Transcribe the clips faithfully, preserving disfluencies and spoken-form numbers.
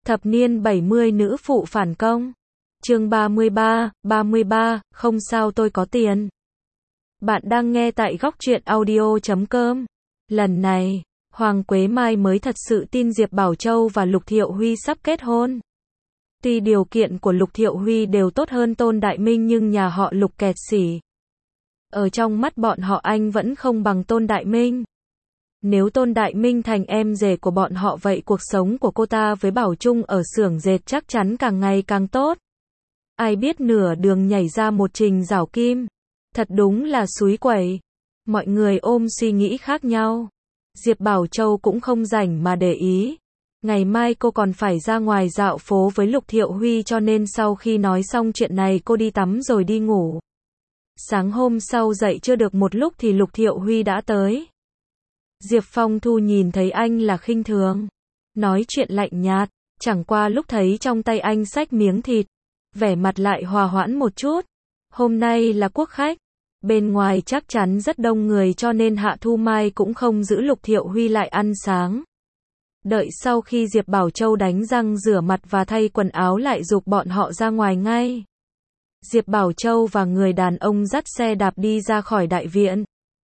Thập niên bảy mươi nữ phụ phản công. Chương ba mươi ba, ba mươi ba, không sao tôi có tiền. Bạn đang nghe tại góc truyện audio chấm com. Lần này, Hoàng Quế Mai mới thật sự tin Diệp Bảo Châu và Lục Thiệu Huy sắp kết hôn. Tuy điều kiện của Lục Thiệu Huy đều tốt hơn Tôn Đại Minh nhưng nhà họ Lục kẹt xỉ. Ở trong mắt bọn họ anh vẫn không bằng Tôn Đại Minh. Nếu Tôn Đại Minh thành em rể của bọn họ vậy cuộc sống của cô ta với Bảo Trung ở xưởng dệt chắc chắn càng ngày càng tốt. Ai biết nửa đường nhảy ra một Trình Giảo Kim. Thật đúng là xúi quẩy. Mọi người ôm suy nghĩ khác nhau. Diệp Bảo Châu cũng không rảnh mà để ý. Ngày mai cô còn phải ra ngoài dạo phố với Lục Thiệu Huy cho nên sau khi nói xong chuyện này cô đi tắm rồi đi ngủ. Sáng hôm sau dậy chưa được một lúc thì Lục Thiệu Huy đã tới. Diệp Phong Thu nhìn thấy anh là khinh thường. Nói chuyện lạnh nhạt, chẳng qua lúc thấy trong tay anh xách miếng thịt. Vẻ mặt lại hòa hoãn một chút. Hôm nay là quốc khách. Bên ngoài chắc chắn rất đông người cho nên Hạ Thu Mai cũng không giữ Lục Thiệu Huy lại ăn sáng. Đợi sau khi Diệp Bảo Châu đánh răng rửa mặt và thay quần áo lại giục bọn họ ra ngoài ngay. Diệp Bảo Châu và người đàn ông dắt xe đạp đi ra khỏi đại viện.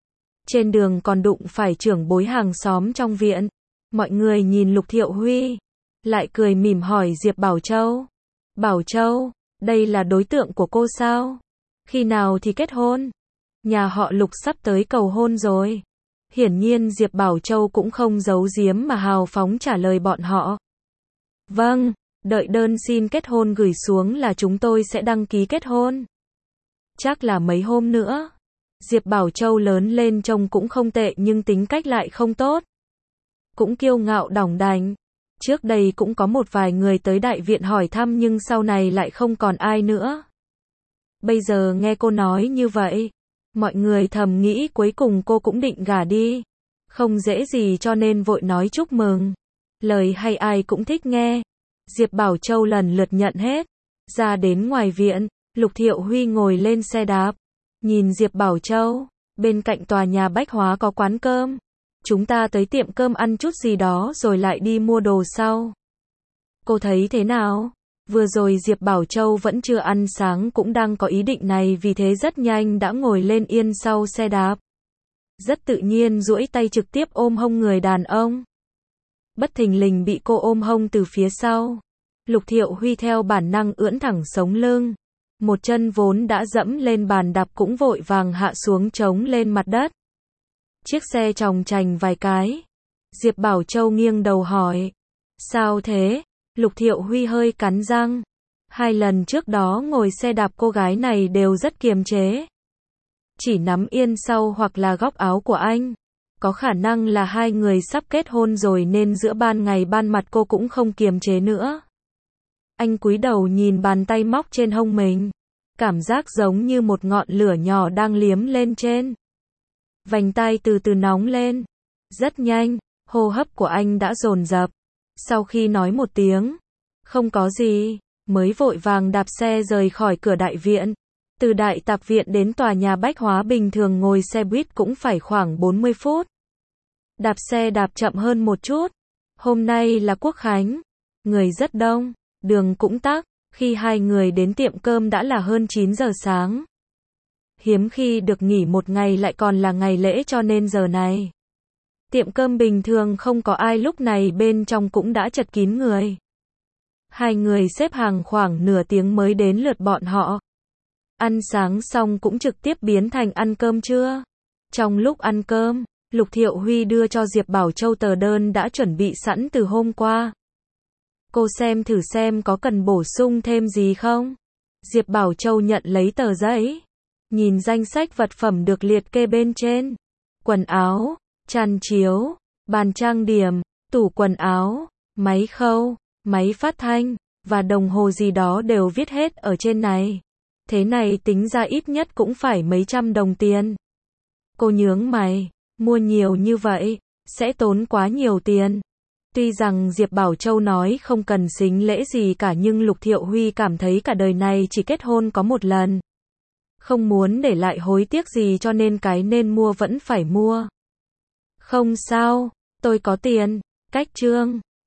Trên đường còn đụng phải trưởng bối hàng xóm trong viện. Mọi người nhìn Lục Thiệu Huy, lại cười mỉm hỏi Diệp Bảo Châu. Bảo Châu, đây là đối tượng của cô sao? Khi nào thì kết hôn? Nhà họ Lục sắp tới cầu hôn rồi. Hiển nhiên Diệp Bảo Châu cũng không giấu giếm mà hào phóng trả lời bọn họ. Vâng, đợi đơn xin kết hôn gửi xuống là chúng tôi sẽ đăng ký kết hôn. Chắc là mấy hôm nữa. Diệp Bảo Châu lớn lên trông cũng không tệ nhưng tính cách lại không tốt. Cũng kiêu ngạo đỏng đành. Trước đây cũng có một vài người tới đại viện hỏi thăm nhưng sau này lại không còn ai nữa. Bây giờ nghe cô nói như vậy, mọi người thầm nghĩ cuối cùng cô cũng định gả đi. Không dễ gì cho nên vội nói chúc mừng. Lời hay ai cũng thích nghe. Diệp Bảo Châu lần lượt nhận hết. Ra đến ngoài viện, Lục Thiệu Huy ngồi lên xe đạp. Nhìn Diệp Bảo Châu, bên cạnh tòa nhà bách hóa có quán cơm. Chúng ta tới tiệm cơm ăn chút gì đó rồi lại đi mua đồ sau. Cô thấy thế nào? Vừa rồi Diệp Bảo Châu vẫn chưa ăn sáng cũng đang có ý định này vì thế rất nhanh đã ngồi lên yên sau xe đạp. Rất tự nhiên duỗi tay trực tiếp ôm hông người đàn ông. Bất thình lình bị cô ôm hông từ phía sau. Lục Thiệu Huy theo bản năng ưỡn thẳng sống lưng. Một chân vốn đã dẫm lên bàn đạp cũng vội vàng hạ xuống trống lên mặt đất. Chiếc xe chòng chành vài cái. Diệp Bảo Châu nghiêng đầu hỏi. Sao thế? Lục Thiệu Huy hơi cắn răng. Hai lần trước đó ngồi xe đạp cô gái này đều rất kiềm chế. Chỉ nắm yên sau hoặc là góc áo của anh. Có khả năng là hai người sắp kết hôn rồi nên giữa ban ngày ban mặt cô cũng không kiềm chế nữa. Anh cúi đầu nhìn bàn tay móc trên hông mình. Cảm giác giống như một ngọn lửa nhỏ đang liếm lên trên. Vành tai từ từ nóng lên. Rất nhanh, hô hấp của anh đã dồn dập. Sau khi nói một tiếng, không có gì, mới vội vàng đạp xe rời khỏi cửa đại viện. Từ đại tạp viện đến tòa nhà bách hóa bình thường ngồi xe buýt cũng phải khoảng bốn mươi phút. Đạp xe đạp chậm hơn một chút. Hôm nay là quốc khánh. Người rất đông, đường cũng tắc. Khi hai người đến tiệm cơm đã là hơn chín giờ sáng. Hiếm khi được nghỉ một ngày lại còn là ngày lễ cho nên giờ này. Tiệm cơm bình thường không có ai lúc này bên trong cũng đã chật kín người. Hai người xếp hàng khoảng nửa tiếng mới đến lượt bọn họ. Ăn sáng xong cũng trực tiếp biến thành ăn cơm trưa. Trong lúc ăn cơm, Lục Thiệu Huy đưa cho Diệp Bảo Châu tờ đơn đã chuẩn bị sẵn từ hôm qua. Cô xem thử xem có cần bổ sung thêm gì không? Diệp Bảo Châu nhận lấy tờ giấy. Nhìn danh sách vật phẩm được liệt kê bên trên. Quần áo, chăn chiếu, bàn trang điểm, tủ quần áo, máy khâu, máy phát thanh, và đồng hồ gì đó đều viết hết ở trên này. Thế này tính ra ít nhất cũng phải mấy trăm đồng tiền. Cô nhướng mày, mua nhiều như vậy, sẽ tốn quá nhiều tiền. Tuy rằng Diệp Bảo Châu nói không cần sính lễ gì cả nhưng Lục Thiệu Huy cảm thấy cả đời này chỉ kết hôn có một lần. Không muốn để lại hối tiếc gì cho nên cái nên mua vẫn phải mua. Không sao, tôi có tiền. Cách chương